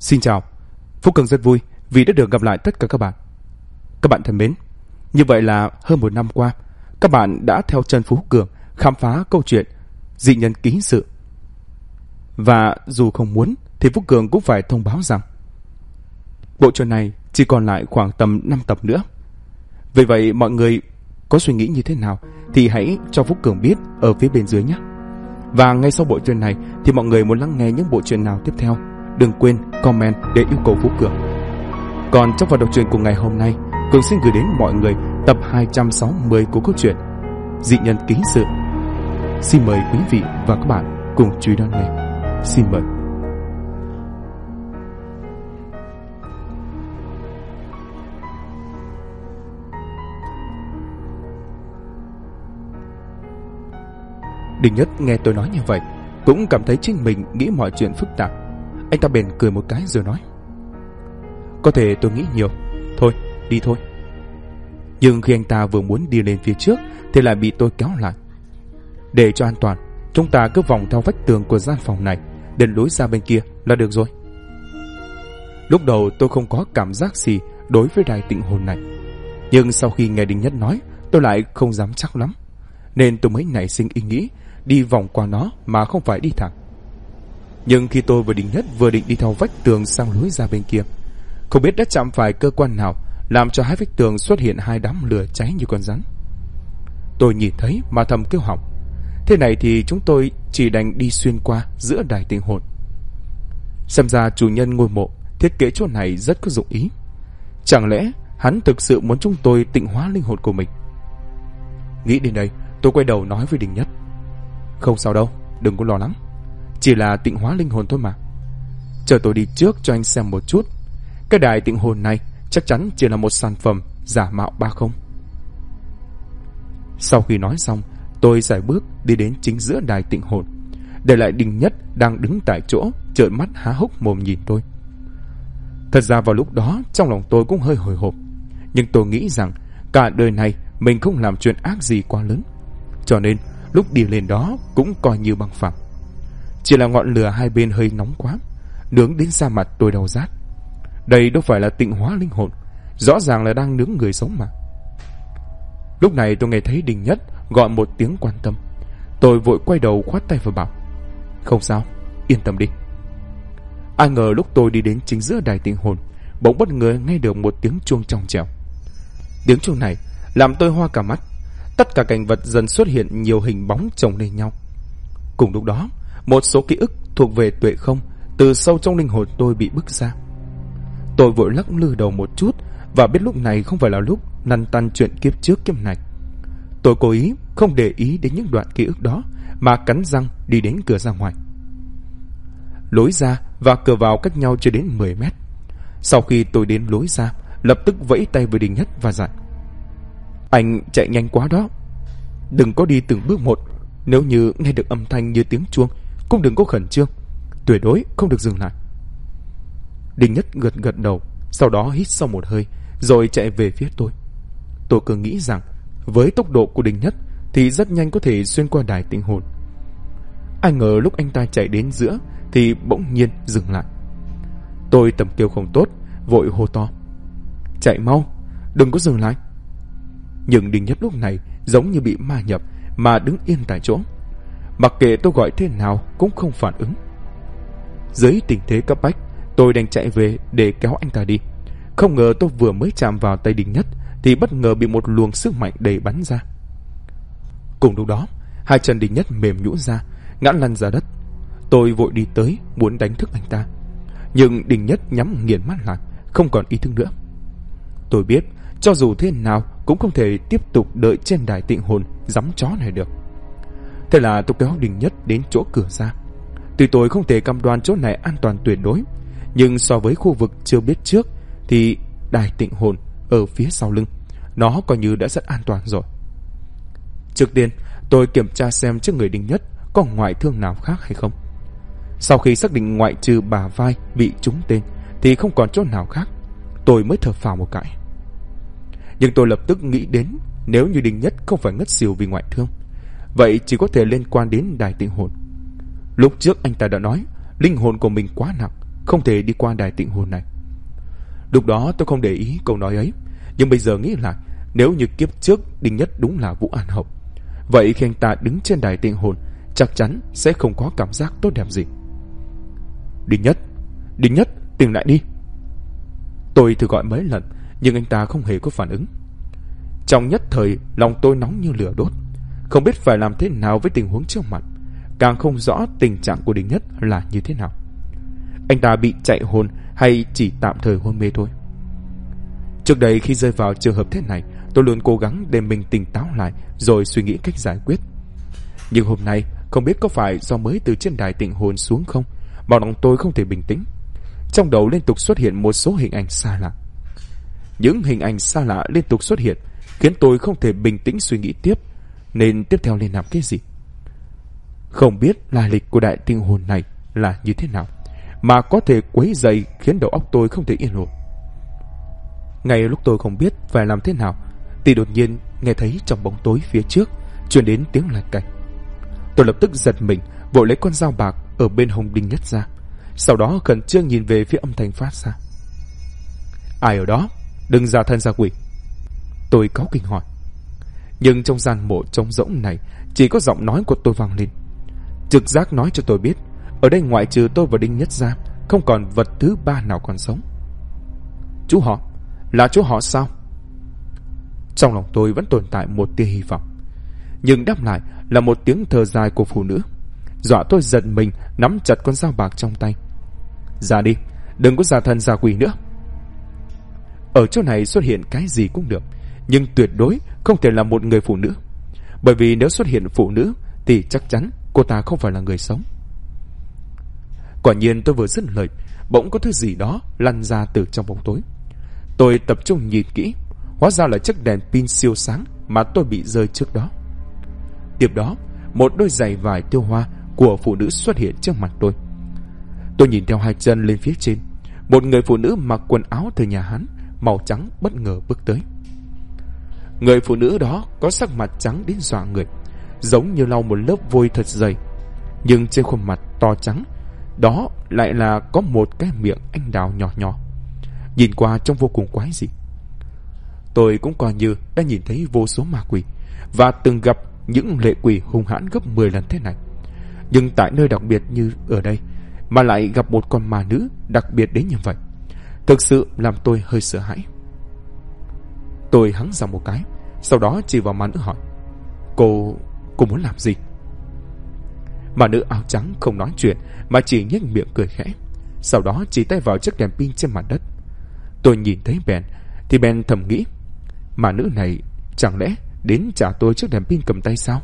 Xin chào, Phúc Cường rất vui vì đã được gặp lại tất cả các bạn. Các bạn thân mến, như vậy là hơn 1 năm qua, các bạn đã theo chân Phúc Cường khám phá câu chuyện dị nhân ký sự. Và dù không muốn thì Phúc Cường cũng phải thông báo rằng bộ truyện này chỉ còn lại khoảng tầm 5 tập nữa. Vì vậy mọi người có suy nghĩ như thế nào thì hãy cho Phúc Cường biết ở phía bên dưới nhé. Và ngay sau bộ truyện này thì mọi người muốn lắng nghe những bộ truyện nào tiếp theo, đừng quên comment để yêu cầu Phúc Cường. Còn trong phần đọc truyện của ngày hôm nay, Cường xin gửi đến mọi người tập 260 của câu chuyện Dị nhân ký sự. Xin mời quý vị và các bạn cùng chú ý đón nghe. Xin mời. Đình Nhất nghe tôi nói như vậy cũng cảm thấy chính mình nghĩ mọi chuyện phức tạp. Anh ta bèn cười một cái rồi nói: có thể tôi nghĩ nhiều, thôi đi thôi. Nhưng khi anh ta vừa muốn đi lên phía trước thì lại bị tôi kéo lại. Để cho an toàn, chúng ta cứ vòng theo vách tường của gian phòng này đến lối ra bên kia là được rồi. Lúc đầu tôi không có cảm giác gì đối với đài tịnh hồn này, nhưng sau khi nghe Đình Nhất nói, tôi lại không dám chắc lắm, nên tôi mới nảy sinh ý nghĩ đi vòng qua nó mà không phải đi thẳng. Nhưng khi tôi và Đình Nhất vừa định đi theo vách tường sang lối ra bên kia, không biết đã chạm phải cơ quan nào làm cho hai vách tường xuất hiện hai đám lửa cháy như con rắn. Tôi nhìn thấy mà thầm kêu hỏng. Thế này thì chúng tôi chỉ đành đi xuyên qua giữa đài tịnh hồn. Xem ra chủ nhân ngôi mộ thiết kế chỗ này rất có dụng ý. Chẳng lẽ hắn thực sự muốn chúng tôi tịnh hóa linh hồn của mình? Nghĩ đến đây, tôi quay đầu nói với Đình Nhất: không sao đâu, đừng có lo lắng, chỉ là tịnh hóa linh hồn thôi mà. Chờ tôi đi trước cho anh xem một chút. Cái đài tịnh hồn này chắc chắn chỉ là một sản phẩm giả mạo 30. Sau khi nói xong, tôi sải bước đi đến chính giữa đài tịnh hồn, để lại Đình Nhất đang đứng tại chỗ trợn mắt há hốc mồm nhìn tôi. Thật ra vào lúc đó trong lòng tôi cũng hơi hồi hộp, nhưng tôi nghĩ rằng cả đời này mình không làm chuyện ác gì quá lớn, cho nên lúc đi lên đó cũng coi như bằng phẳng. Chỉ là ngọn lửa hai bên hơi nóng quá, nướng đến da mặt tôi đau rát. Đây đâu phải là tịnh hóa linh hồn, rõ ràng là đang nướng người sống mà. Lúc này tôi nghe thấy Đình Nhất gọi một tiếng quan tâm. Tôi vội quay đầu khoát tay và bảo: không sao, yên tâm đi. Ai ngờ lúc tôi đi đến chính giữa đài tịnh hồn, bỗng bất ngờ nghe được một tiếng chuông trong trẻo. Tiếng chuông này làm tôi hoa cả mắt. Tất cả cảnh vật dần xuất hiện nhiều hình bóng chồng lên nhau. Cùng lúc đó, một số ký ức thuộc về tuệ không từ sâu trong linh hồn tôi bị bứt ra. Tôi vội lắc lư đầu một chút và biết lúc này không phải là lúc lăn tăn chuyện kiếp trước kiếp này. Tôi cố ý không để ý đến những đoạn ký ức đó mà cắn răng đi đến cửa ra ngoài. Lối ra và cửa vào cách nhau chưa đến 10 mét. Sau khi tôi đến lối ra, lập tức vẫy tay với Đình Nhất và dặn: anh chạy nhanh quá đó, đừng có đi từng bước một. Nếu như nghe được âm thanh như tiếng chuông cũng đừng có khẩn trương, tuyệt đối không được dừng lại. Đình Nhất gật đầu, sau đó hít sâu một hơi rồi chạy về phía tôi. Tôi cứ nghĩ rằng với tốc độ của Đình Nhất thì rất nhanh có thể xuyên qua đài tịnh hồn. Ai ngờ lúc anh ta chạy đến giữa thì bỗng nhiên dừng lại. Tôi tầm kêu không tốt, vội hô to: chạy mau, đừng có dừng lại. Nhưng Đình Nhất lúc này giống như bị ma nhập mà đứng yên tại chỗ. Mặc kệ tôi gọi thế nào cũng không phản ứng. Dưới tình thế cấp bách, tôi đành chạy về để kéo anh ta đi. Không ngờ tôi vừa mới chạm vào tay Đình Nhất thì bất ngờ bị một luồng sức mạnh đẩy bắn ra. Cùng lúc đó, hai chân Đình Nhất mềm nhũn ra, ngã lăn ra đất. Tôi vội đi tới muốn đánh thức anh ta, nhưng Đình Nhất nhắm nghiền mắt lại, không còn ý thức nữa. Tôi biết cho dù thế nào cũng không thể tiếp tục đợi trên đài tịnh hồn giắm chó này được. Thế là tôi kéo Đình Nhất đến chỗ cửa ra. Tuy tôi không thể cam đoan chỗ này an toàn tuyệt đối, nhưng so với khu vực chưa biết trước thì đài tịnh hồn ở phía sau lưng nó coi như đã rất an toàn rồi. Trước tiên tôi kiểm tra xem trước người Đình Nhất có ngoại thương nào khác hay không. Sau khi xác định ngoại trừ bả vai bị trúng tên thì không còn chỗ nào khác, tôi mới thở phào một cái. Nhưng tôi lập tức nghĩ đến nếu như Đình Nhất không phải ngất xỉu vì ngoại thương, vậy chỉ có thể liên quan đến đài tịnh hồn. Lúc trước anh ta đã nói linh hồn của mình quá nặng, không thể đi qua đài tịnh hồn này. Lúc đó tôi không để ý câu nói ấy, nhưng bây giờ nghĩ lại, nếu như kiếp trước Đinh Nhất đúng là Vũ An Hậu, vậy khi anh ta đứng trên đài tịnh hồn chắc chắn sẽ không có cảm giác tốt đẹp gì. Đinh Nhất, tỉnh lại đi. Tôi thử gọi mấy lần, nhưng anh ta không hề có phản ứng. Trong nhất thời, lòng tôi nóng như lửa đốt, không biết phải làm thế nào với tình huống trước mặt, càng không rõ tình trạng của Đinh Nhất là như thế nào. Anh ta bị chạy hồn hay chỉ tạm thời hôn mê thôi? Trước đây khi rơi vào trường hợp thế này, tôi luôn cố gắng để mình tỉnh táo lại rồi suy nghĩ cách giải quyết. Nhưng hôm nay, không biết có phải do mới từ trên đài tịnh hồn xuống không, mà lòng tôi không thể bình tĩnh. Trong đầu liên tục xuất hiện một số hình ảnh xa lạ. Những hình ảnh xa lạ liên tục xuất hiện khiến tôi không thể bình tĩnh suy nghĩ tiếp, nên tiếp theo nên làm cái gì. Không biết lai lịch của đại tịnh hồn này là như thế nào mà có thể quấy rầy khiến đầu óc tôi không thể yên ổn. Ngay lúc tôi không biết phải làm thế nào thì đột nhiên nghe thấy trong bóng tối phía trước truyền đến tiếng lạch cạch. Tôi lập tức giật mình, vội lấy con dao bạc ở bên hông Đinh Nhất ra, sau đó khẩn trương nhìn về phía âm thanh phát ra. Ai ở đó? Đừng giả thân giả quỷ. Tôi cáu kỉnh hỏi. Nhưng trong gian mộ trống rỗng này chỉ có giọng nói của tôi vang lên. Trực giác nói cho tôi biết ở đây ngoại trừ tôi và Đinh Nhất ra, không còn vật thứ ba nào còn sống. Chú họ? Là chú họ sao? Trong lòng tôi vẫn tồn tại một tia hy vọng, nhưng đáp lại là một tiếng thở dài của phụ nữ, dọa tôi giật mình, nắm chặt con dao bạc trong tay. Ra đi, đừng có giả thần giả quỷ nữa. Ở chỗ này xuất hiện cái gì cũng được, nhưng tuyệt đối không thể là một người phụ nữ, bởi vì nếu xuất hiện phụ nữ thì chắc chắn cô ta không phải là người sống. Quả nhiên tôi vừa dứt lời, bỗng có thứ gì đó lăn ra từ trong bóng tối. Tôi tập trung nhìn kỹ, hóa ra là chiếc đèn pin siêu sáng mà tôi bị rơi trước đó. Tiếp đó, một đôi giày vải tiêu hoa của phụ nữ xuất hiện trước mặt tôi. Tôi nhìn theo hai chân lên phía trên, một người phụ nữ mặc quần áo thời nhà Hán màu trắng bất ngờ bước tới. Người phụ nữ đó có sắc mặt trắng đến dọa người, giống như lau một lớp vôi thật dày, nhưng trên khuôn mặt to trắng đó lại là có một cái miệng anh đào nhỏ nhỏ, nhìn qua trông vô cùng quái dị. Tôi cũng coi như đã nhìn thấy vô số ma quỷ và từng gặp những lệ quỷ hung hãn gấp 10 lần thế này, nhưng tại nơi đặc biệt như ở đây mà lại gặp một con ma nữ đặc biệt đến như vậy, thực sự làm tôi hơi sợ hãi. Tôi hắng giọng một cái, sau đó chỉ vào ma nữ hỏi: Cô muốn làm gì? Ma nữ áo trắng không nói chuyện mà chỉ nhếch miệng cười khẽ, sau đó chỉ tay vào chiếc đèn pin trên mặt đất. Tôi nhìn thấy bèn thầm nghĩ, ma nữ này chẳng lẽ đến trả tôi chiếc đèn pin cầm tay sao?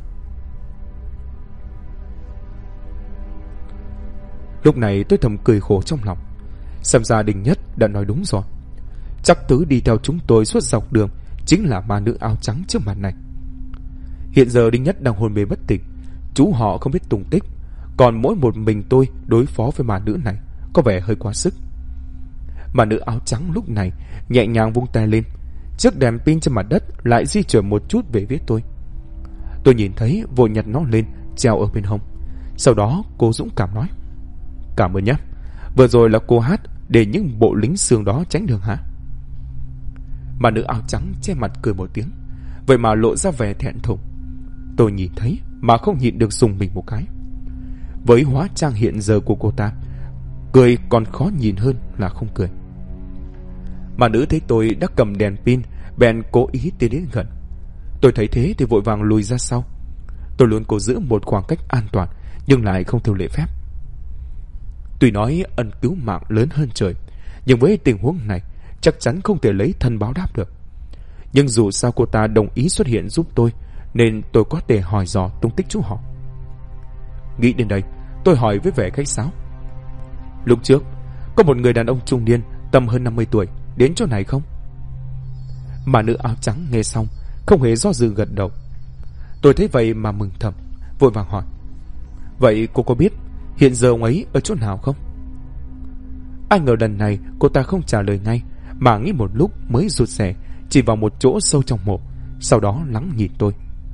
Lúc này tôi thầm cười khổ trong lòng. Xem ra Đinh Nhất đã nói đúng rồi, chắc thứ đi theo chúng tôi suốt dọc đường chính là ma nữ áo trắng trước mặt này. Hiện giờ Đinh Nhất đang hôn mê bất tỉnh, chú họ không biết tung tích, còn mỗi một mình tôi đối phó với ma nữ này có vẻ hơi quá sức. Ma nữ áo trắng lúc này nhẹ nhàng vung tay lên, chiếc đèn pin trên mặt đất lại di chuyển một chút về phía tôi. Tôi nhìn thấy vội nhặt nó lên treo ở bên hông. Sau đó cô dũng cảm nói: Cảm ơn nhé, vừa rồi là cô hát để những bộ lính xương đó tránh đường hả? Ma nữ áo trắng che mặt cười một tiếng, vậy mà lộ ra vẻ thẹn thùng. Tôi nhìn thấy mà không nhịn được dùng mình một cái. Với hóa trang hiện giờ của cô ta, cười còn khó nhìn hơn là không cười. Ma nữ thấy tôi đã cầm đèn pin bèn cố ý tiến đến gần. Tôi thấy thế thì vội vàng lùi ra sau. Tôi luôn cố giữ một khoảng cách an toàn, nhưng lại không theo lễ phép. Tuy nói ân cứu mạng lớn hơn trời, nhưng với tình huống này chắc chắn không thể lấy thân báo đáp được. Nhưng dù sao cô ta đồng ý xuất hiện giúp tôi, nên tôi có thể hỏi dò tung tích chú họ. Nghĩ đến đây, tôi hỏi với vẻ khách sáo: Lúc trước có một người đàn ông trung niên tầm hơn 50 tuổi đến chỗ này không? Mà nữ áo trắng nghe xong không hề do dự gật đầu. Tôi thấy vậy mà mừng thầm, vội vàng hỏi: Vậy cô có biết hiện giờ ông ấy ở chỗ nào không? Ai ngờ lần này cô ta không trả lời ngay, mà nghĩ một lúc mới rụt rè chỉ vào một chỗ sâu trong mộ, sau đó lắng nhìn tôi.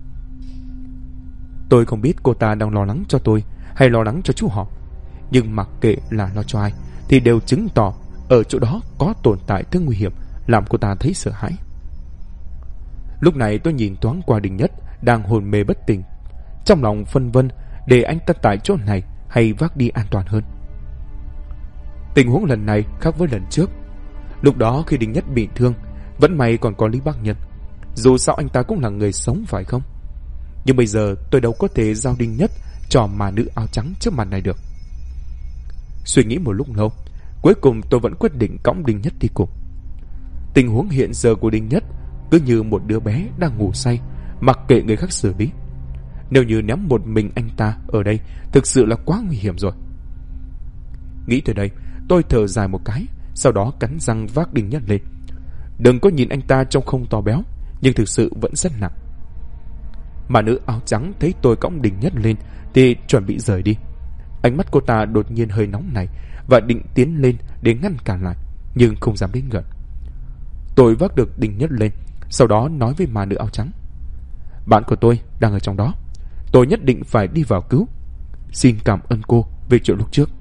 Tôi không biết cô ta đang lo lắng cho tôi hay lo lắng cho chú họ, nhưng mặc kệ là lo cho ai, thì đều chứng tỏ ở chỗ đó có tồn tại thứ nguy hiểm, làm cô ta thấy sợ hãi. Lúc này tôi nhìn thoáng qua Đinh Nhất đang hôn mê bất tỉnh, trong lòng phân vân để anh ta tại chỗ này hay vác đi an toàn hơn. Tình huống lần này khác với lần trước. Lúc đó khi Đinh Nhất bị thương, vẫn may còn có Lý Bác Nhân, dù sao anh ta cũng là người sống phải không? Nhưng bây giờ tôi đâu có thể giao Đinh Nhất cho mà nữ áo trắng trước mặt này được. Suy nghĩ một lúc lâu, cuối cùng tôi vẫn quyết định cõng Đinh Nhất đi cùng. Tình huống hiện giờ của Đinh Nhất cứ như một đứa bé đang ngủ say, mặc kệ người khác xử lý. Nếu như ném một mình anh ta ở đây, thực sự là quá nguy hiểm rồi. Nghĩ tới đây, tôi thở dài một cái, sau đó cắn răng vác Đinh Nhất lên. Đừng có nhìn anh ta trông không to béo, nhưng thực sự vẫn rất nặng. Mà nữ áo trắng thấy tôi cõng Đinh Nhất lên thì chuẩn bị rời đi. Ánh mắt cô ta đột nhiên hơi nóng này và định tiến lên để ngăn cản lại, nhưng không dám đến gần. Tôi vác được Đinh Nhất lên, sau đó nói với mà nữ áo trắng: bạn của tôi đang ở trong đó, tôi nhất định phải đi vào cứu. Xin cảm ơn cô về chuyện lúc trước.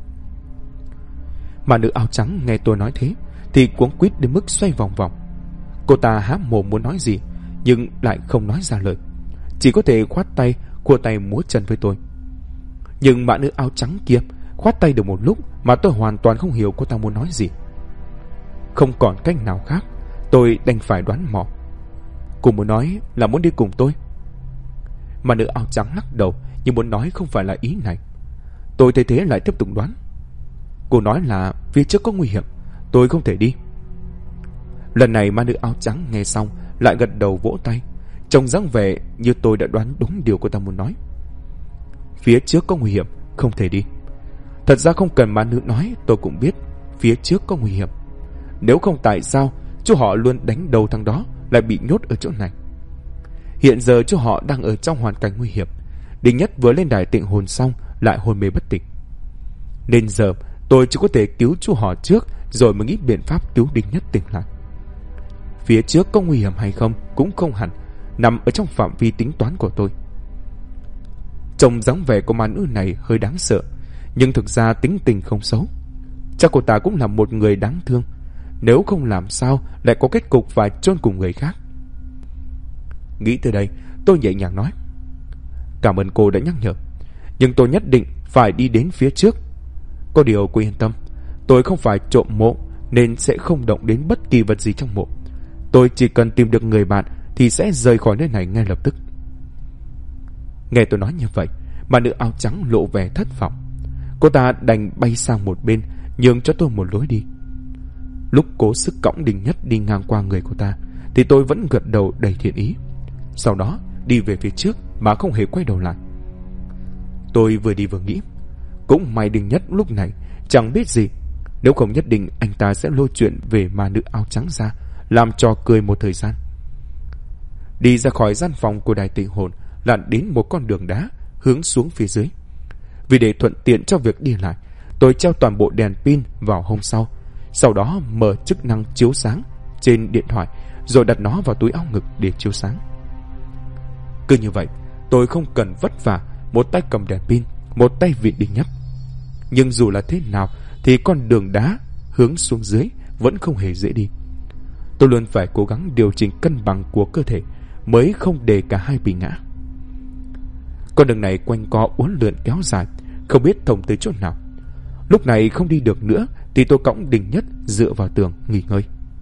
Mà nữ áo trắng nghe tôi nói thế thì cuống quýt đến mức xoay vòng vòng. Cô ta há mồm muốn nói gì nhưng lại không nói ra lời, chỉ có thể khoát tay, khua tay múa chân với tôi. Nhưng mã nữ áo trắng kia khoát tay được một lúc mà tôi hoàn toàn không hiểu cô ta muốn nói gì. Không còn cách nào khác, tôi đành phải đoán mò. Cô muốn nói là muốn đi cùng tôi. Mà nữ áo trắng lắc đầu nhưng muốn nói không phải là ý này. Tôi thấy thế lại tiếp tục đoán. Cô nói là phía trước có nguy hiểm, tôi không thể đi. Lần này mà nữ áo trắng nghe xong lại gật đầu vỗ tay, trông dáng vẻ như tôi đã đoán đúng điều cô ta muốn nói. Phía trước có nguy hiểm, không thể đi. Thật ra không cần mà nữ nói, tôi cũng biết phía trước có nguy hiểm. Nếu không tại sao chú họ luôn đánh đầu thằng đó lại bị nhốt ở chỗ này. Hiện giờ chú họ đang ở trong hoàn cảnh nguy hiểm. Đinh Nhất vừa lên đài tịnh hồn xong lại hôn mê bất tỉnh. Nên giờ tôi chỉ có thể cứu chú họ trước, rồi mới nghĩ biện pháp cứu Đinh Nhất tỉnh lại. Phía trước có nguy hiểm hay không cũng không hẳn nằm ở trong phạm vi tính toán của tôi. Trông dáng vẻ của ma nữ này hơi đáng sợ, nhưng thực ra tính tình không xấu. Chắc cô ta cũng là một người đáng thương, nếu không làm sao lại có kết cục phải chôn cùng người khác. Nghĩ tới đây, tôi nhẹ nhàng nói: cảm ơn cô đã nhắc nhở, nhưng tôi nhất định phải đi đến phía trước. Có điều cô yên tâm, tôi không phải trộm mộ nên sẽ không động đến bất kỳ vật gì trong mộ. Tôi chỉ cần tìm được người bạn thì sẽ rời khỏi nơi này ngay lập tức. Nghe tôi nói như vậy mà nữ áo trắng lộ vẻ thất vọng. Cô ta đành bay sang một bên, nhường cho tôi một lối đi. Lúc cố sức cõng Đinh Nhất đi ngang qua người cô ta thì tôi vẫn gật đầu đầy thiện ý, sau đó đi về phía trước mà không hề quay đầu lại. Tôi vừa đi vừa nghĩ, cũng may Đinh Nhất lúc này chẳng biết gì, nếu không nhất định anh ta sẽ lôi chuyện về ma nữ áo trắng ra làm trò cười một thời gian. Đi ra khỏi gian phòng của đài tịnh hồn, lặn đến một con đường đá hướng xuống phía dưới. Vì để thuận tiện cho việc đi lại, tôi treo toàn bộ đèn pin vào hôm sau đó mở chức năng chiếu sáng trên điện thoại rồi đặt nó vào túi áo ngực để chiếu sáng. Cứ như vậy, tôi không cần vất vả, một tay cầm đèn pin, một tay vịn Đinh Nhất. Nhưng dù là thế nào thì con đường đá hướng xuống dưới vẫn không hề dễ đi. Tôi luôn phải cố gắng điều chỉnh cân bằng của cơ thể mới không để cả hai bị ngã. Con đường này quanh co uốn lượn kéo dài, không biết thông tới chỗ nào. Lúc này không đi được nữa thì tôi cõng Đinh Nhất dựa vào tường nghỉ ngơi,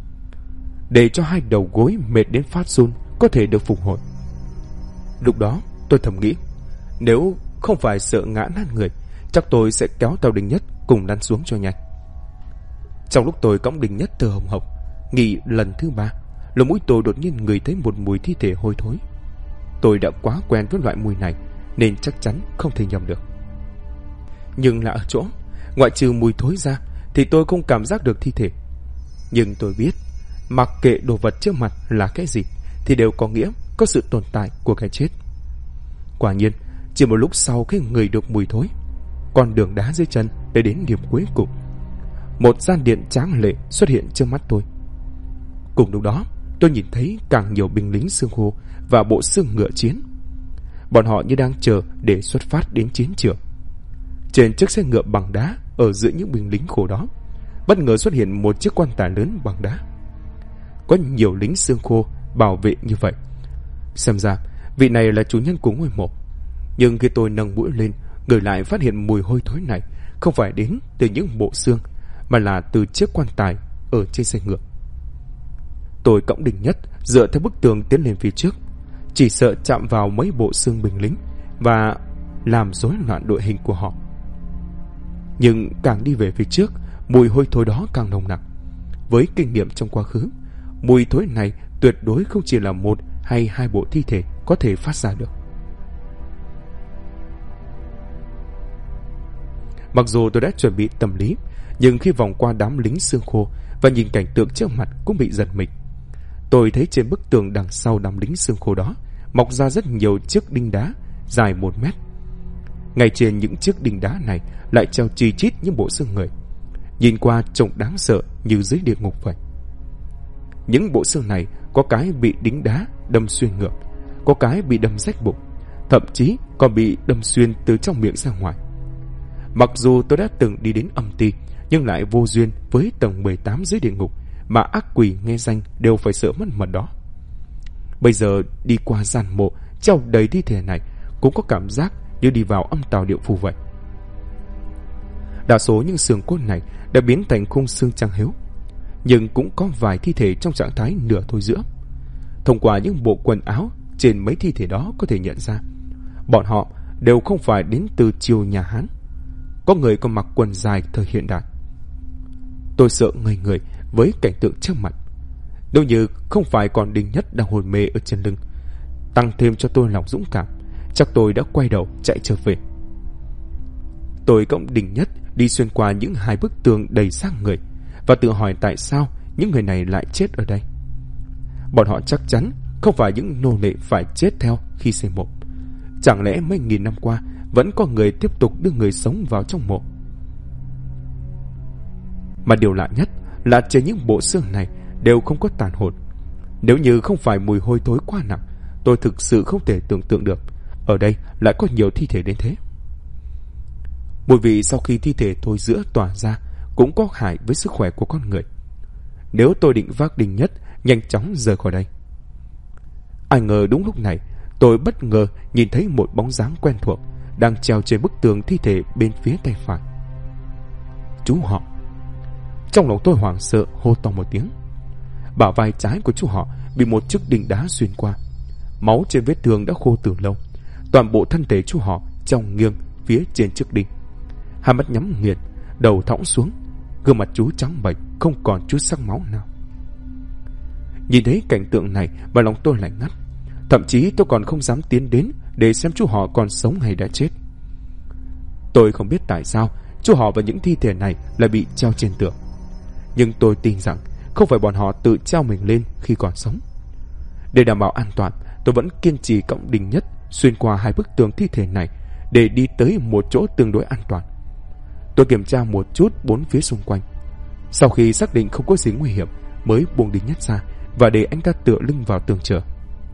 để cho hai đầu gối mệt đến phát run có thể được phục hồi. Lúc đó tôi thầm nghĩ, nếu không phải sợ ngã nát người, chắc tôi sẽ kéo tàu Đinh Nhất cùng lăn xuống cho nhanh. Trong lúc tôi cõng Đinh Nhất thở hồng hộc nghỉ lần thứ 3, lỗ mũi tôi đột nhiên ngửi thấy một mùi thi thể hôi thối. Tôi đã quá quen với loại mùi này nên chắc chắn không thể nhầm được. Nhưng là ở chỗ, ngoại trừ mùi thối ra thì tôi không cảm giác được thi thể. Nhưng tôi biết, mặc kệ đồ vật trước mặt là cái gì thì đều có nghĩa có sự tồn tại của cái chết. Quả nhiên, chỉ một lúc sau khi ngửi được mùi thối, con đường đá dưới chân đã đến điểm cuối cùng. Một gian điện tráng lệ xuất hiện trước mắt tôi. Cùng lúc đó, tôi nhìn thấy càng nhiều binh lính xương khô và bộ xương ngựa chiến. Bọn họ như đang chờ để xuất phát đến chiến trường. Trên chiếc xe ngựa bằng đá ở giữa những binh lính khổ đó, bất ngờ xuất hiện một chiếc quan tài lớn bằng đá. Có nhiều lính xương khô bảo vệ như vậy. Xem ra vị này là chủ nhân của ngôi mộ. Nhưng khi tôi nâng mũi lên, người lại phát hiện mùi hôi thối này không phải đến từ những bộ xương, mà là từ chiếc quan tài ở trên xe ngựa. Tôi cõng Đình Nhất dựa theo bức tường tiến lên phía trước, chỉ sợ chạm vào mấy bộ xương binh lính và làm rối loạn đội hình của họ. Nhưng càng đi về phía trước, mùi hôi thối đó càng nồng nặc. Với kinh nghiệm trong quá khứ, mùi thối này tuyệt đối không chỉ là một hay hai bộ thi thể có thể phát ra được. Mặc dù tôi đã chuẩn bị tâm lý, nhưng khi vòng qua đám lính xương khô và nhìn cảnh tượng trước mặt cũng bị giật mình. Tôi thấy trên bức tường đằng sau đám lính xương khô đó mọc ra rất nhiều chiếc đinh đá dài 1 mét. Ngay trên những chiếc đinh đá này lại treo chi chít những bộ xương người, nhìn qua trông đáng sợ như dưới địa ngục vậy. Những bộ xương này có cái bị đính đá đâm xuyên ngược, có cái bị đâm rách bụng, thậm chí còn bị đâm xuyên từ trong miệng ra ngoài. Mặc dù tôi đã từng đi đến âm ti, nhưng lại vô duyên với tầng 18 dưới địa ngục mà ác quỷ nghe danh đều phải sợ mất mật đó. Bây giờ đi qua gian mộ treo đầy thi thể này cũng có cảm giác như đi vào âm tào địa phủ vậy. Đa số những xương cốt này đã biến thành khung xương trắng hiếu, nhưng cũng có vài thi thể trong trạng thái nửa thối rữa. Thông qua những bộ quần áo trên mấy thi thể đó có thể nhận ra bọn họ đều không phải đến từ triều nhà Hán. Có người còn mặc quần dài thời hiện đại. Tôi sợ ngây người với cảnh tượng trước mặt. Nếu như không phải còn Đình Nhất đang hôn mê ở trên lưng, tăng thêm cho tôi lòng dũng cảm, chắc tôi đã quay đầu chạy trở về. Tôi cõng Đình Nhất đi xuyên qua những hai bức tường đầy xác người và tự hỏi tại sao những người này lại chết ở đây. Bọn họ chắc chắn không phải những nô lệ phải chết theo khi xây mộ. Chẳng lẽ mấy nghìn năm qua vẫn có người tiếp tục đưa người sống vào trong mộ? Mà điều lạ nhất là trên những bộ xương này đều không có tàn hồn. Nếu như không phải mùi hôi thối quá nặng, tôi thực sự không thể tưởng tượng được ở đây lại có nhiều thi thể đến thế. Mùi vị sau khi thi thể thối rữa tỏa ra cũng có hại với sức khỏe của con người. Nếu tôi định vác Đình Nhất nhanh chóng rời khỏi đây. Ai ngờ đúng lúc này tôi bất ngờ nhìn thấy một bóng dáng quen thuộc đang treo trên bức tường thi thể bên phía tay phải. Chú họ. Trong lòng tôi hoảng sợ hô to một tiếng. Bả vai trái của chú họ bị một chiếc đinh đá xuyên qua. Máu trên vết thương đã khô từ lâu. Toàn bộ thân thể chú họ treo nghiêng phía trên chiếc đinh. Hai mắt nhắm nghiền, đầu thõng xuống, gương mặt chú trắng bệch, không còn chút sắc máu nào. Nhìn thấy cảnh tượng này mà lòng tôi lạnh ngắt. Thậm chí tôi còn không dám tiến đến để xem chú họ còn sống hay đã chết. Tôi không biết tại sao chú họ và những thi thể này lại bị treo trên tường, nhưng tôi tin rằng không phải bọn họ tự treo mình lên khi còn sống. Để đảm bảo an toàn, tôi vẫn kiên trì cõng Đình Nhất xuyên qua hai bức tường thi thể này để đi tới một chỗ tương đối an toàn. Tôi kiểm tra một chút bốn phía xung quanh. Sau khi xác định không có gì nguy hiểm, mới buông Đình Nhất ra và để anh ta tựa lưng vào tường chờ.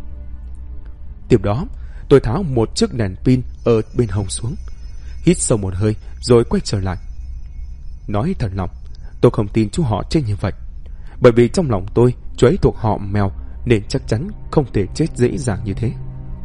Tiếp đó, tôi tháo một chiếc đèn pin ở bên hông xuống, hít sâu một hơi rồi quay trở lại. Nói thật lòng, tôi không tin chú họ chết như vậy, bởi vì trong lòng tôi chú ấy thuộc họ Mèo nên chắc chắn không thể chết dễ dàng như thế.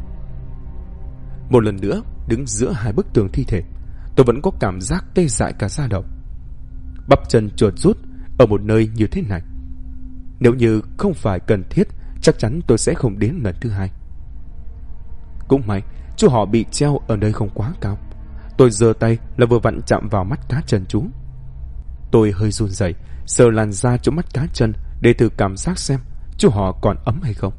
Một lần nữa, đứng giữa hai bức tường thi thể, tôi vẫn có cảm giác tê dại cả da đầu. Bắp chân chuột rút ở một nơi như thế này. Nếu như không phải cần thiết, chắc chắn tôi sẽ không đến lần thứ hai. Cũng may, chú họ bị treo ở nơi không quá cao. Tôi giơ tay là vừa vặn chạm vào mắt cá chân chú. Tôi hơi run rẩy, sờ làn da chỗ mắt cá chân để thử cảm giác xem chú họ còn ấm hay không.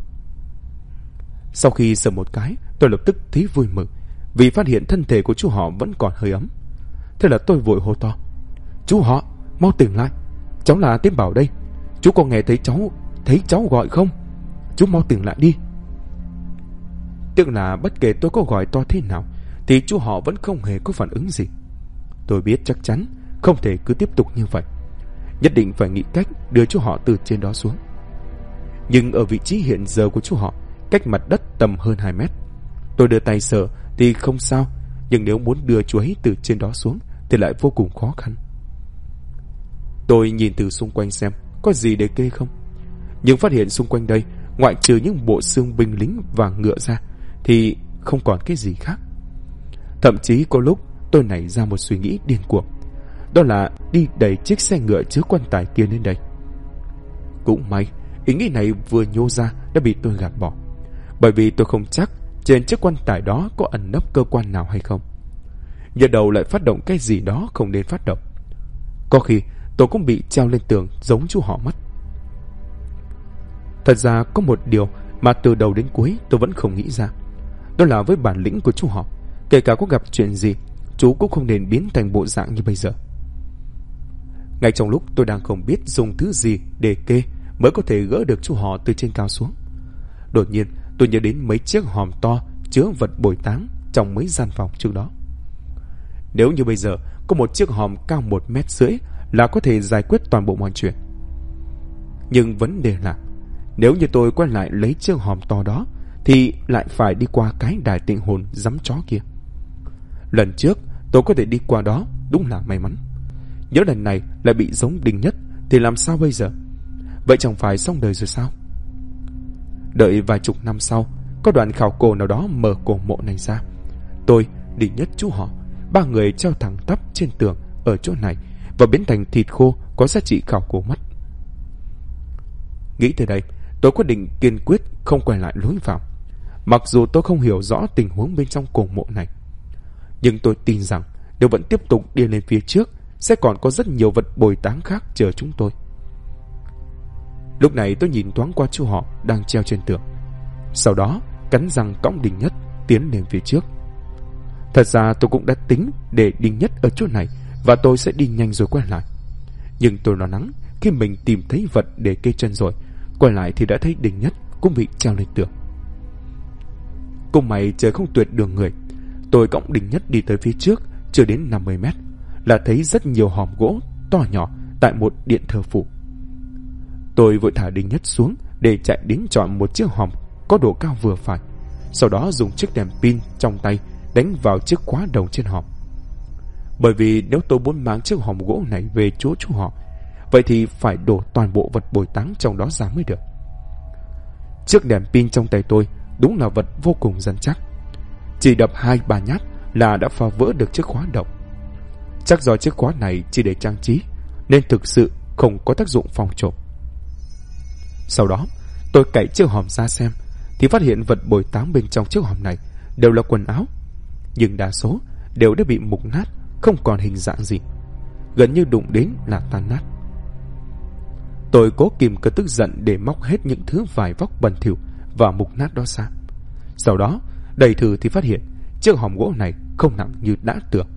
Sau khi sờ một cái, tôi lập tức thấy vui mừng vì phát hiện thân thể của chú họ vẫn còn hơi ấm. Thế là tôi vội hô to: "Chú họ, mau tỉnh lại! Cháu là Tiến Bảo đây. Chú có nghe thấy cháu gọi không? Chú mau tỉnh lại đi!" Tức là bất kể tôi có gọi to thế nào thì chú họ vẫn không hề có phản ứng gì. Tôi biết chắc chắn không thể cứ tiếp tục như vậy, nhất định phải nghĩ cách đưa chú họ từ trên đó xuống. Nhưng ở vị trí hiện giờ của chú họ, cách mặt đất tầm hơn 2 mét. Tôi đưa tay sờ thì không sao, nhưng nếu muốn đưa chú ấy từ trên đó xuống thì lại vô cùng khó khăn. Tôi nhìn từ xung quanh xem có gì để kê không, nhưng phát hiện xung quanh đây ngoại trừ những bộ xương binh lính và ngựa ra thì không còn cái gì khác. Thậm chí có lúc tôi nảy ra một suy nghĩ điên cuồng, đó là đi đẩy chiếc xe ngựa chứa quan tài kia lên đây. Cũng may ý nghĩ này vừa nhô ra đã bị tôi gạt bỏ, bởi vì tôi không chắc trên chiếc quan tài đó có ẩn nấp cơ quan nào hay không. Nhớ đầu lại phát động cái gì đó không nên phát động. Có khi tôi cũng bị treo lên tường giống chú họ mất. Thật ra có một điều mà từ đầu đến cuối tôi vẫn không nghĩ ra, đó là với bản lĩnh của chú họ, kể cả có gặp chuyện gì, chú cũng không nên biến thành bộ dạng như bây giờ. Ngay trong lúc tôi đang không biết dùng thứ gì để kê mới có thể gỡ được chú họ từ trên cao xuống, đột nhiên tôi nhớ đến mấy chiếc hòm to chứa vật bồi táng trong mấy gian phòng trước đó. Nếu như bây giờ có một chiếc hòm cao 1,5 mét là có thể giải quyết toàn bộ mọi chuyện. Nhưng vấn đề là nếu như tôi quay lại lấy chiếc hòm to đó thì lại phải đi qua cái đài tịnh hồn giắm chó kia. Lần trước tôi có thể đi qua đó đúng là may mắn, nhớ lần này lại bị giống Đinh Nhất thì làm sao bây giờ? Vậy chẳng phải xong đời rồi sao? Đợi vài chục năm sau, có đoạn khảo cổ nào đó mở cổ mộ này ra, tôi, Đinh Nhất, chú họ, 3 người treo thẳng tắp trên tường ở chỗ này và biến thành thịt khô có giá trị khảo cổ mất. Nghĩ tới đây, tôi quyết định kiên quyết không quay lại lối vào. Mặc dù tôi không hiểu rõ tình huống bên trong cổ mộ này, nhưng tôi tin rằng nếu vẫn tiếp tục đi lên phía trước sẽ còn có rất nhiều vật bồi táng khác chờ chúng tôi. Lúc này tôi nhìn thoáng qua chú họ đang treo trên tường, sau đó cắn răng cõng Đinh Nhất tiến lên phía trước. Thật ra tôi cũng đã tính để Đinh Nhất ở chỗ này và tôi sẽ đi nhanh rồi quay lại, nhưng tôi lo lắng khi mình tìm thấy vật để kê chân rồi quay lại thì đã thấy Đinh Nhất cũng bị treo lên tường. Cùng may trời không tuyệt đường người, tôi cõng Đinh Nhất đi tới phía trước chưa đến 50 mét là thấy rất nhiều hòm gỗ to nhỏ tại một điện thờ phủ. Tôi vội thả Đinh Nhất xuống để chạy đến chọn một chiếc hòm có độ cao vừa phải, sau đó dùng chiếc đèn pin trong tay đánh vào chiếc khóa đồng trên hòm. Bởi vì nếu tôi muốn mang chiếc hòm gỗ này về chỗ chú họ, vậy thì phải đổ toàn bộ vật bồi táng trong đó ra mới được. Chiếc đèn pin trong tay tôi đúng là vật vô cùng rắn chắc, chỉ đập 2-3 nhát là đã phá vỡ được chiếc khóa động. Chắc do chiếc khóa này chỉ để trang trí nên thực sự không có tác dụng phòng trộm. Sau đó tôi cạy chiếc hòm ra xem thì phát hiện vật bồi táng bên trong chiếc hòm này đều là quần áo, nhưng đa số đều đã bị mục nát, không còn hình dạng gì, gần như đụng đến là tan nát. Tôi cố kìm cơn tức giận để móc hết những thứ vải vóc bẩn thỉu và mục nát đó ra. Sau đó đẩy thử thì phát hiện chiếc hòm gỗ này không nặng như đã tưởng.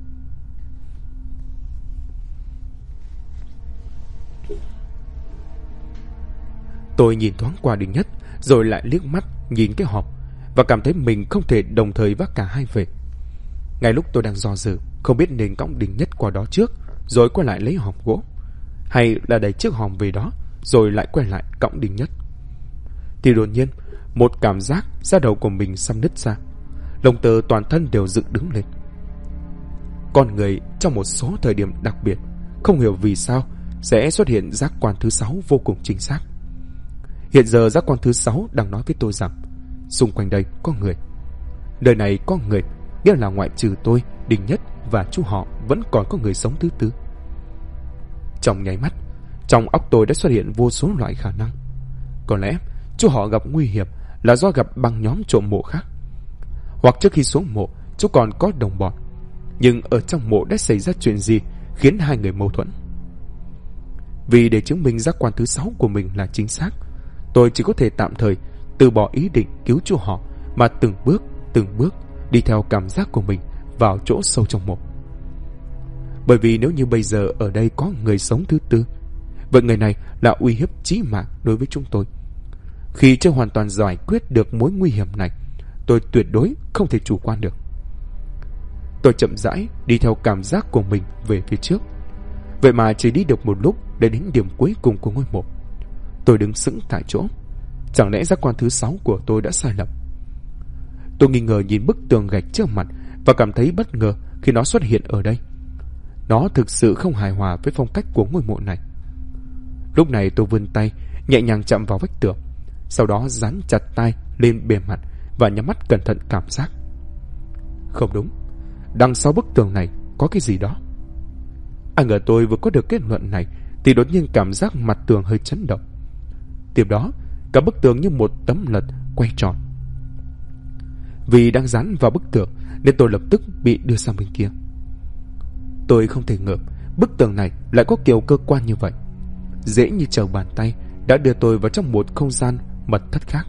Tôi nhìn thoáng qua Đinh Nhất rồi lại liếc mắt nhìn cái hòm và cảm thấy mình không thể đồng thời vác cả hai về. Ngay lúc tôi đang do dự không biết nên cõng Đinh Nhất qua đó trước rồi quay lại lấy hòm gỗ, hay là đẩy chiếc hòm về đó rồi lại quay lại cõng Đinh Nhất, thì đột nhiên một cảm giác da đầu của mình xăm nứt ra, lông tơ toàn thân đều dựng đứng lên. Con người trong một số thời điểm đặc biệt không hiểu vì sao sẽ xuất hiện giác quan thứ 6 vô cùng chính xác. Hiện giờ giác quan thứ 6 đang nói với tôi rằng xung quanh đây có người. Nơi này có người, nghĩa là ngoại trừ tôi, Đinh Nhất và chú họ vẫn còn có người sống thứ tư. Trong nháy mắt, trong óc tôi đã xuất hiện vô số loại khả năng. Có lẽ chú họ gặp nguy hiểm là do gặp băng nhóm trộm mộ khác, hoặc trước khi xuống mộ chú còn có đồng bọn, nhưng ở trong mộ đã xảy ra chuyện gì khiến hai người mâu thuẫn. Vì để chứng minh giác quan thứ 6 của mình là chính xác, tôi chỉ có thể tạm thời từ bỏ ý định cứu chú họ mà từng bước đi theo cảm giác của mình vào chỗ sâu trong mộ. Bởi vì nếu như bây giờ ở đây có người sống thứ tư, vậy người này là uy hiếp chí mạng đối với chúng tôi. Khi chưa hoàn toàn giải quyết được mối nguy hiểm này, tôi tuyệt đối không thể chủ quan được. Tôi chậm rãi đi theo cảm giác của mình về phía trước. Vậy mà chỉ đi được một lúc để đến điểm cuối cùng của ngôi mộ, tôi đứng sững tại chỗ. Chẳng lẽ giác quan thứ 6 của tôi đã sai lầm? Tôi nghi ngờ nhìn bức tường gạch trước mặt và cảm thấy bất ngờ khi nó xuất hiện ở đây. nó thực sự không hài hòa với phong cách của ngôi mộ này. Lúc này tôi vươn tay, nhẹ nhàng chạm vào vách tường, sau đó dán chặt tay lên bề mặt và nhắm mắt cẩn thận cảm giác. Không đúng, đằng sau bức tường này có cái gì đó. Ai ngờ tôi vừa có được kết luận này thì đột nhiên cảm giác mặt tường hơi chấn động. Tiếp đó, cả bức tường như một tấm lật quay tròn. Vì đang dán vào bức tường nên tôi lập tức bị đưa sang bên kia. Tôi không thể ngờ bức tường này lại có kiểu cơ quan như vậy, dễ như trở bàn tay đã đưa tôi vào trong một không gian mật thất khác.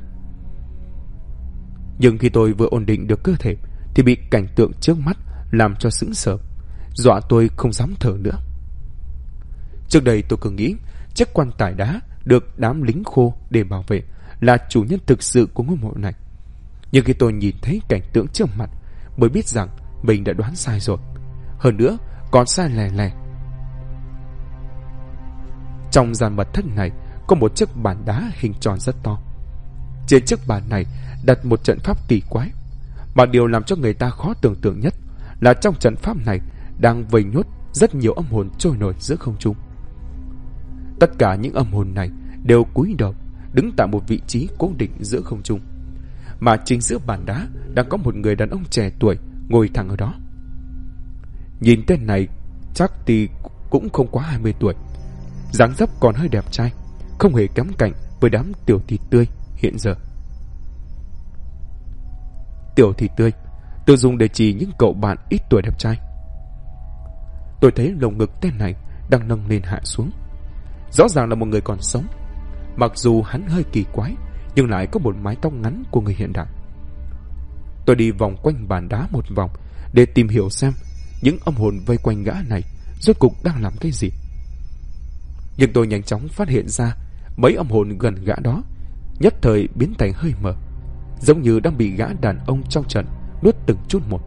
Nhưng khi tôi vừa ổn định được cơ thể thì bị cảnh tượng trước mắt làm cho sững sờ, dọa tôi không dám thở nữa. Trước đây tôi cứ nghĩ chiếc quan tài đá được đám lính khô để bảo vệ là chủ nhân thực sự của ngôi mộ này. Nhưng khi tôi nhìn thấy cảnh tượng trước mặt mới biết rằng mình đã đoán sai rồi. Hơn nữa còn sai lè lè. Trong gian mật thất này có một chiếc bàn đá hình tròn rất to. Trên chiếc bàn này đặt một trận pháp kỳ quái, mà điều làm cho người ta khó tưởng tượng nhất là trong trận pháp này đang vây nhốt rất nhiều âm hồn trôi nổi giữa không trung. Tất cả những âm hồn này đều cúi đầu đứng tại một vị trí cố định giữa không trung, mà chính giữa bàn đá đang có một người đàn ông trẻ tuổi ngồi thẳng ở đó. Nhìn tên này chắc thì cũng không quá 20 tuổi, dáng dấp còn hơi đẹp trai, không hề kém cạnh với đám tiểu thịt tươi hiện giờ. Tiểu thịt tươi tôi dùng để chỉ những cậu bạn ít tuổi đẹp trai. Tôi thấy lồng ngực tên này đang nâng lên hạ xuống, rõ ràng là một người còn sống. Mặc dù hắn hơi kỳ quái nhưng lại có một mái tóc ngắn của người hiện đại. Tôi đi vòng quanh bàn đá một vòng để tìm hiểu xem những âm hồn vây quanh gã này rốt cục đang làm cái gì. Nhưng tôi nhanh chóng phát hiện ra mấy âm hồn gần gã đó nhất thời biến thành hơi mờ, giống như đang bị gã đàn ông trong trận nuốt từng chút một.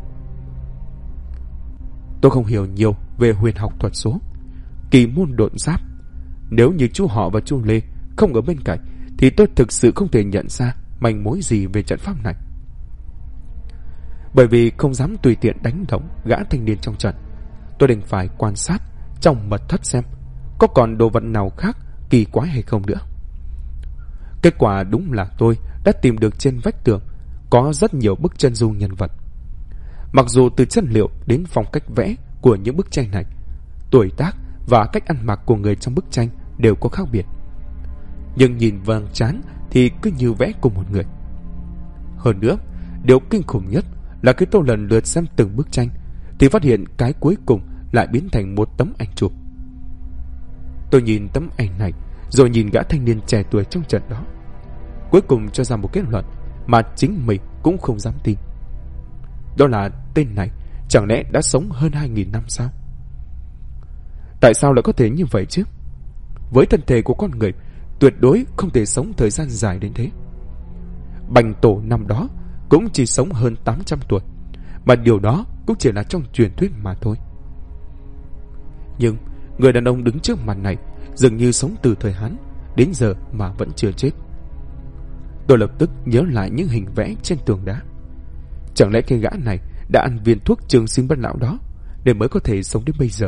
Tôi không hiểu nhiều về huyền học thuật số, kỳ môn độn giáp. Nếu như chú họ và chú Lê không ở bên cạnh thì tôi thực sự không thể nhận ra manh mối gì về trận pháp này. Bởi vì không dám tùy tiện đánh động gã thanh niên trong trận, tôi đành phải quan sát trong mật thất xem có còn đồ vật nào khác kỳ quái hay không nữa. Kết quả đúng là tôi đã tìm được trên vách tường có rất nhiều bức chân dung nhân vật. Mặc dù từ chất liệu đến phong cách vẽ của những bức tranh này, tuổi tác và cách ăn mặc của người trong bức tranh đều có khác biệt, nhưng nhìn vàng chán thì cứ như vẽ cùng một người. Hơn nữa, điều kinh khủng nhất là khi tôi lần lượt xem từng bức tranh thì phát hiện cái cuối cùng lại biến thành một tấm ảnh chụp. Tôi nhìn tấm ảnh này rồi nhìn gã thanh niên trẻ tuổi trong trận đó, cuối cùng cho ra một kết luận mà chính mình cũng không dám tin. Đó là tên này chẳng lẽ đã sống hơn 2.000 năm sao? Tại sao lại có thể như vậy chứ? Với thân thể của con người tuyệt đối không thể sống thời gian dài đến thế. Bành tổ năm đó cũng chỉ sống hơn 800 tuổi, mà điều đó cũng chỉ là trong truyền thuyết mà thôi. Nhưng người đàn ông đứng trước mặt này dường như sống từ thời Hán đến giờ mà vẫn chưa chết. Tôi lập tức nhớ lại những hình vẽ trên tường đá. Chẳng lẽ cái gã này đã ăn viên thuốc trường sinh bất lão đó để mới có thể sống đến bây giờ?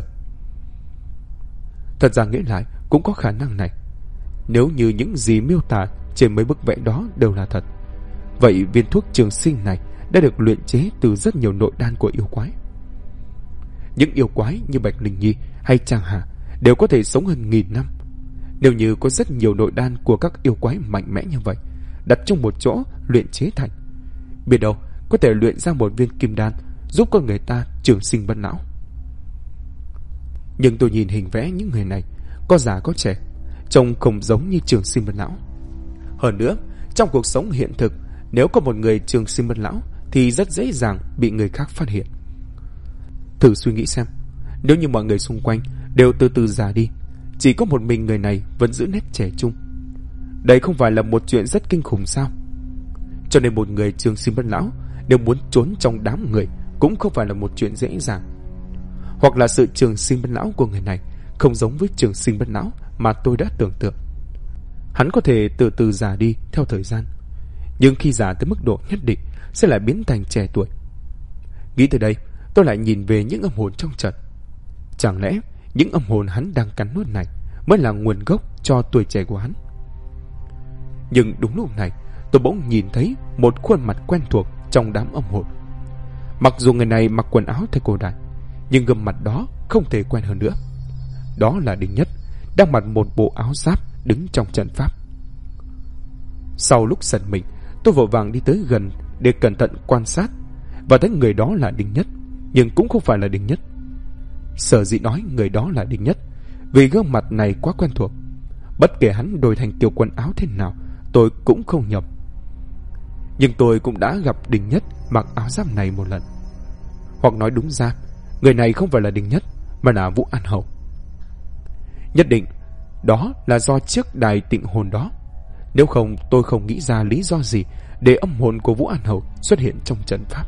Thật ra nghĩ lại cũng có khả năng này. Nếu như những gì miêu tả trên mấy bức vẽ đó đều là thật, vậy viên thuốc trường sinh này đã được luyện chế từ rất nhiều nội đan của yêu quái. Những yêu quái như Bạch Linh Nhi hay Trang Hà đều có thể sống hơn 1000 năm. Nếu như có rất nhiều nội đan của các yêu quái mạnh mẽ như vậy đặt trong một chỗ luyện chế thành, biết đâu có thể luyện ra một viên kim đan giúp con người ta trường sinh bất lão. Nhưng tôi nhìn hình vẽ những người này, có già có trẻ, trông không giống như trường sinh bất lão. Hơn nữa, trong cuộc sống hiện thực, nếu có một người trường sinh bất lão thì rất dễ dàng bị người khác phát hiện. Thử suy nghĩ xem, nếu như mọi người xung quanh đều từ từ già đi, chỉ có một mình người này vẫn giữ nét trẻ trung, đây không phải là một chuyện rất kinh khủng sao? Cho nên một người trường sinh bất lão nếu muốn trốn trong đám người cũng không phải là một chuyện dễ dàng. Hoặc là sự trường sinh bất lão của người này không giống với trường sinh bất lão mà tôi đã tưởng tượng. Hắn có thể từ từ già đi theo thời gian, nhưng khi già tới mức độ nhất định sẽ lại biến thành trẻ tuổi. Nghĩ tới đây, tôi lại nhìn về những âm hồn trong trận. Chẳng lẽ những âm hồn hắn đang cắn nuốt này mới là nguồn gốc cho tuổi trẻ của hắn? Nhưng đúng lúc này, tôi bỗng nhìn thấy một khuôn mặt quen thuộc trong đám âm hồn. Mặc dù người này mặc quần áo thời cổ đại, nhưng gương mặt đó không thể quen hơn nữa. Đó là Đinh Nhất, đang mặc một bộ áo giáp đứng trong trận pháp. Sau lúc giật mình, tôi vội vàng đi tới gần để cẩn thận quan sát, và thấy người đó là Đinh Nhất, nhưng cũng không phải là Đinh Nhất. Sở dĩ nói người đó là Đinh Nhất vì gương mặt này quá quen thuộc. Bất kể hắn đổi thành kiểu quần áo thế nào, tôi cũng không nhầm. Nhưng tôi cũng đã gặp Đinh Nhất mặc áo giáp này một lần. Hoặc nói đúng ra, người này không phải là Đinh Nhất, mà là Vũ An Hầu. Nhất định đó là do chiếc đài tịnh hồn đó. Nếu không, tôi không nghĩ ra lý do gì để âm hồn của Vũ An Hầu xuất hiện trong trận pháp.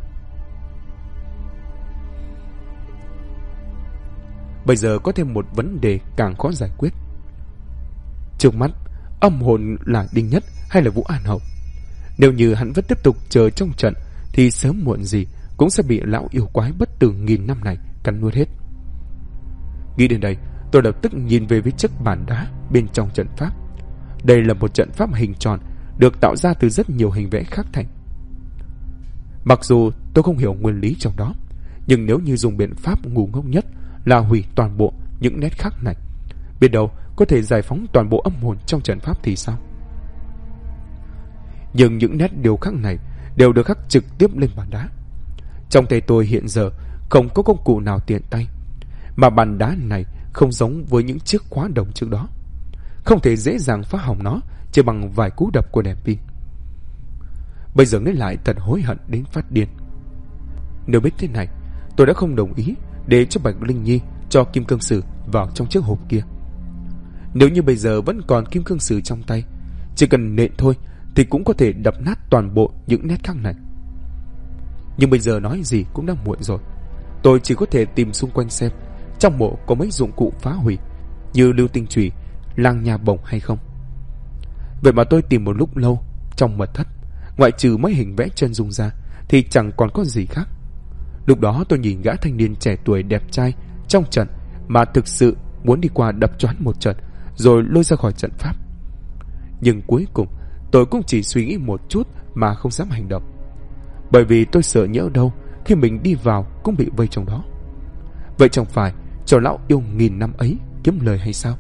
Bây giờ có thêm một vấn đề càng khó giải quyết. Trước mắt, âm hồn là Đinh Nhất hay là Vũ An Hầu? Nếu như hắn vẫn tiếp tục chờ trong trận thì sớm muộn gì cũng sẽ bị lão yêu quái bất tử nghìn năm này cắn nuốt hết. Nghĩ đến đây, tôi lập tức nhìn về phía chiếc bàn đá bên trong trận pháp. Đây là một trận pháp hình tròn được tạo ra từ rất nhiều hình vẽ khác thành. Mặc dù tôi không hiểu nguyên lý trong đó, nhưng nếu như dùng biện pháp ngu ngốc nhất là hủy toàn bộ những nét khắc này, biết đâu có thể giải phóng toàn bộ âm hồn trong trận pháp thì sao? Nhưng những nét điêu khắc này đều được khắc trực tiếp lên bàn đá. Trong tay tôi hiện giờ không có công cụ nào tiện tay, mà bàn đá này không giống với những chiếc khóa đồng trước đó, không thể dễ dàng phá hỏng nó chỉ bằng vài cú đập của đèn pin. Bây giờ nghĩ lại thật hối hận đến phát điên. Nếu biết thế này, tôi đã không đồng ý để cho Bạch Linh Nhi cho kim cương sử vào trong chiếc hộp kia. Nếu như bây giờ vẫn còn kim cương sử trong tay, chỉ cần nện thôi thì cũng có thể đập nát toàn bộ những nét khắc này. Nhưng bây giờ nói gì cũng đã muộn rồi. Tôi chỉ có thể tìm xung quanh xem trong mộ có mấy dụng cụ phá hủy như lưu tinh chùy, lang nha bổng hay không. Vậy mà tôi tìm một lúc lâu trong mật thất, ngoại trừ mấy hình vẽ chân dung ra thì chẳng còn có gì khác. Lúc đó tôi nhìn gã thanh niên trẻ tuổi đẹp trai trong trận mà thực sự muốn đi qua đập choán một trận rồi lôi ra khỏi trận pháp. Nhưng cuối cùng tôi cũng chỉ suy nghĩ một chút mà không dám hành động, bởi vì tôi sợ nhỡ đâu khi mình đi vào cũng bị vây trong đó. Vậy chẳng phải cho lão yêu nghìn năm ấy kiếm lời hay sao?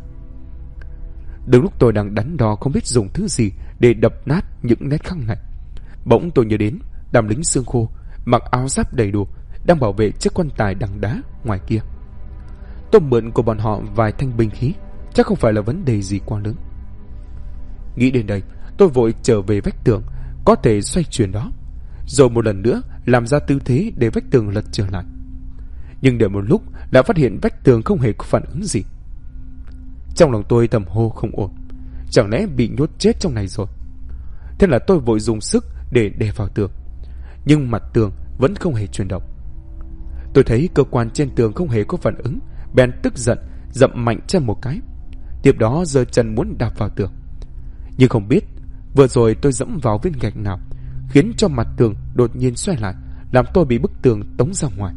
Đến lúc tôi đang đắn đo không biết dùng thứ gì để đập nát những nét khắc này, bỗng tôi nhớ đến đám lính xương khô mặc áo giáp đầy đủ đang bảo vệ chiếc quan tài đằng đá ngoài kia. Tôi mượn của bọn họ vài thanh binh khí, chắc không phải là vấn đề gì quá lớn. Nghĩ đến đây, tôi vội trở về vách tường có thể xoay chuyển đó, rồi một lần nữa làm ra tư thế để vách tường lật trở lại. Nhưng đợi một lúc đã phát hiện vách tường không hề có phản ứng gì. Trong lòng tôi thầm hô không ổn, chẳng lẽ bị nhốt chết trong này rồi? Thế là tôi vội dùng sức để đè vào tường, nhưng mặt tường vẫn không hề chuyển động. Tôi thấy cơ quan trên tường không hề có phản ứng, bèn tức giận dậm mạnh chân một cái, tiếp đó giơ chân muốn đạp vào tường. Nhưng không biết vừa rồi tôi dẫm vào viên gạch nào khiến cho mặt tường đột nhiên xoay lại, làm tôi bị bức tường tống ra ngoài.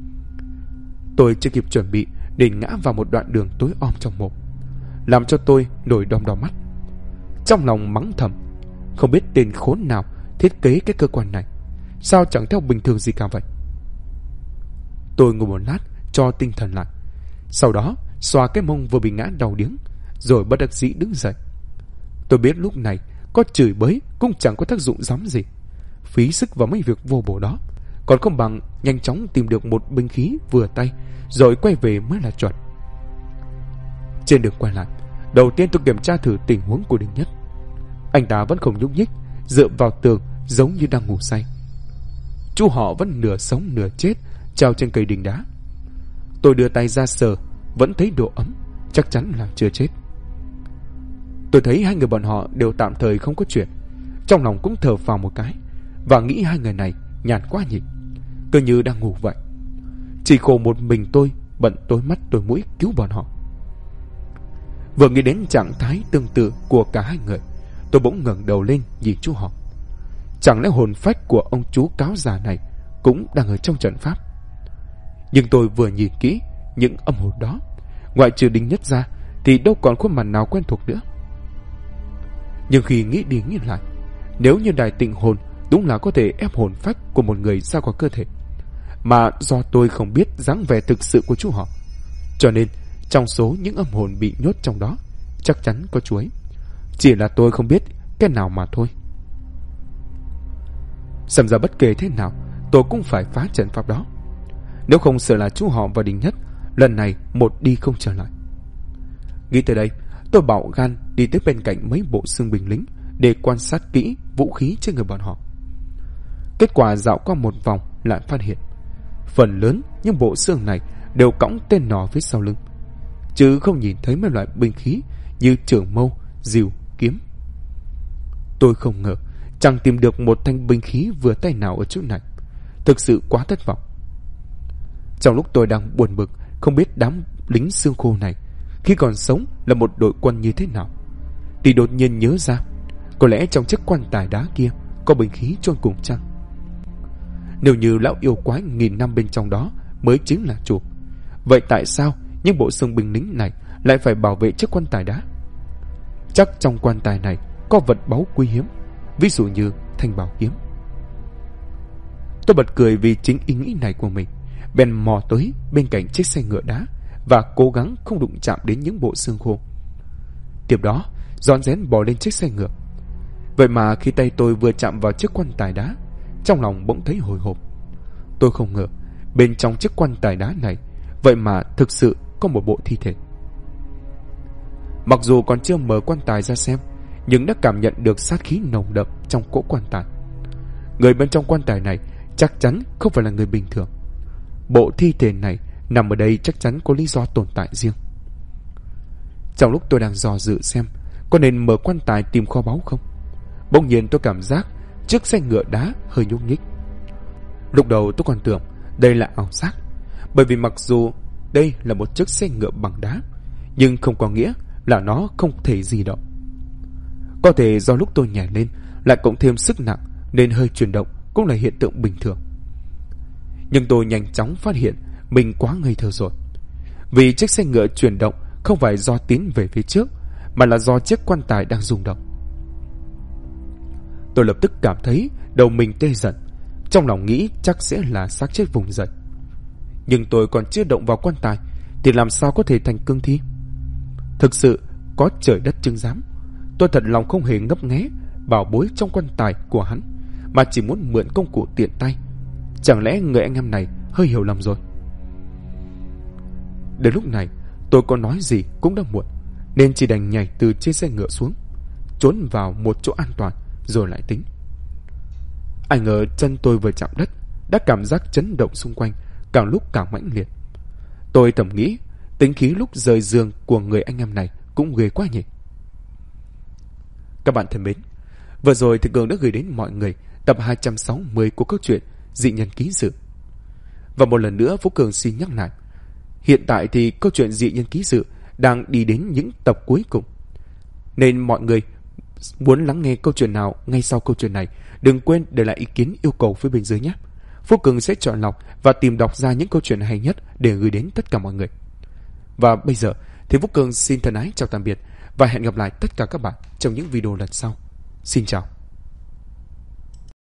Tôi chưa kịp chuẩn bị để ngã vào một đoạn đường tối om trong mộ, làm cho tôi nổi đom đóm mắt. Trong lòng mắng thầm, không biết tên khốn nào thiết kế cái cơ quan này, sao chẳng theo bình thường gì cả vậy. Tôi ngồi một lát cho tinh thần lại, sau đó xoa cái mông vừa bị ngã đau điếng, rồi bất đắc dĩ đứng dậy. Tôi biết lúc này có chửi bới cũng chẳng có tác dụng lắm gì, phí sức vào mấy việc vô bổ đó, còn không bằng nhanh chóng tìm được một binh khí vừa tay rồi quay về mới là chuẩn. Trên đường quay lại, đầu tiên tôi kiểm tra thử tình huống của Đinh Nhất. Anh ta vẫn không nhúc nhích, dựa vào tường giống như đang ngủ say. Chú họ vẫn nửa sống nửa chết treo trên cây đinh đá. Tôi đưa tay ra sờ, vẫn thấy độ ấm, chắc chắn là chưa chết. Tôi thấy hai người bọn họ đều tạm thời không có chuyện, trong lòng cũng thở phào một cái và nghĩ hai người này nhàn quá nhỉ, cứ như đang ngủ vậy. Chỉ khổ một mình tôi bận tối mắt tối mũi cứu bọn họ. Vừa nghĩ đến trạng thái tương tự của cả hai người, tôi bỗng ngẩng đầu lên nhìn chú họ. Chẳng lẽ hồn phách của ông chú cáo già này cũng đang ở trong trận pháp? Nhưng tôi vừa nhìn kỹ, những âm hồn đó, ngoại trừ Đinh Nhất ra thì đâu còn khuôn mặt nào quen thuộc nữa. Nhưng khi nghĩ đi nghĩ lại, nếu như đài tịnh hồn đúng là có thể ép hồn phách của một người ra khỏi cơ thể, mà do tôi không biết dáng vẻ thực sự của chú họ, cho nên trong số những âm hồn bị nhốt trong đó chắc chắn có chú ấy, chỉ là tôi không biết cái nào mà thôi. Xem ra bất kể thế nào tôi cũng phải phá trận pháp đó, nếu không sợ là chú họ và Đinh Nhất lần này một đi không trở lại. Nghĩ tới đây, tôi bạo gan đi tới bên cạnh mấy bộ xương binh lính để quan sát kỹ vũ khí trên người bọn họ. Kết quả dạo qua một vòng lại phát hiện phần lớn những bộ xương này đều cõng tên nỏ phía sau lưng, chứ không nhìn thấy mấy loại binh khí như trường mâu, rìu, kiếm. Tôi không ngờ chẳng tìm được một thanh binh khí vừa tay nào ở chỗ này, thực sự quá thất vọng. Trong lúc tôi đang buồn bực không biết đám lính xương khô này khi còn sống là một đội quân như thế nào, thì đột nhiên nhớ ra có lẽ trong chiếc quan tài đá kia có binh khí chôn cùng chăng. Nếu như lão yêu quái nghìn năm bên trong đó mới chính là chủ, vậy tại sao những bộ xương binh lính này lại phải bảo vệ chiếc quan tài đá? Chắc trong quan tài này có vật báu quý hiếm, ví dụ như thanh bảo kiếm. Tôi bật cười vì chính ý nghĩ này của mình, bèn mò tới bên cạnh chiếc xe ngựa đá và cố gắng không đụng chạm đến những bộ xương khô. Tiếp đó rón rén bò lên chiếc xe ngựa. Vậy mà khi tay tôi vừa chạm vào chiếc quan tài đá, trong lòng bỗng thấy hồi hộp. Tôi không ngờ bên trong chiếc quan tài đá này vậy mà thực sự có một bộ thi thể. Mặc dù còn chưa mở quan tài ra xem, nhưng đã cảm nhận được sát khí nồng đậm trong cỗ quan tài. Người bên trong quan tài này chắc chắn không phải là người bình thường. Bộ thi thể này nằm ở đây chắc chắn có lý do tồn tại riêng. Trong lúc tôi đang dò dự xem có nên mở quan tài tìm kho báu không, bỗng nhiên tôi cảm giác chiếc xe ngựa đá hơi nhúc nhích. Lúc đầu tôi còn tưởng đây là ảo giác, bởi vì mặc dù đây là một chiếc xe ngựa bằng đá, nhưng không có nghĩa là nó không thể di động. Có thể do lúc tôi nhảy lên lại cộng thêm sức nặng nên hơi chuyển động cũng là hiện tượng bình thường. Nhưng tôi nhanh chóng phát hiện mình quá ngây thơ rồi, vì chiếc xe ngựa chuyển động không phải do tiến về phía trước, mà là do chiếc quan tài đang rung động. Tôi lập tức cảm thấy đầu mình tê dần, trong lòng nghĩ chắc sẽ là xác chết vùng dậy. Nhưng tôi còn chưa động vào quan tài thì làm sao có thể thành cương thi? Thực sự có trời đất chứng giám, tôi thật lòng không hề ngấp nghé bảo bối trong quan tài của hắn, mà chỉ muốn mượn công cụ tiện tay. Chẳng lẽ người anh em này hơi hiểu lầm rồi? Đến lúc này tôi có nói gì cũng đã muộn, nên chỉ đành nhảy từ trên xe ngựa xuống, trốn vào một chỗ an toàn rồi lại tính. Ai ngờ chân tôi vừa chạm đất đã cảm giác chấn động xung quanh càng lúc càng mãnh liệt. Tôi thầm nghĩ tính khí lúc rời giường của người anh em này cũng ghê quá nhỉ. Các bạn thân mến, vừa rồi thì Cường đã gửi đến mọi người tập 260 của câu chuyện Dị Nhân Ký Sự. Và một lần nữa Phú Cường xin nhắc lại, hiện tại thì câu chuyện Dị Nhân Ký Sự đang đi đến những tập cuối cùng, nên mọi người muốn lắng nghe câu chuyện nào ngay sau câu chuyện này, đừng quên để lại ý kiến yêu cầu phía bên dưới nhé. Phú Cường sẽ chọn lọc và tìm đọc ra những câu chuyện hay nhất để gửi đến tất cả mọi người. Và bây giờ thì Phú Cường xin thân ái chào tạm biệt và hẹn gặp lại tất cả các bạn trong những video lần sau. Xin chào.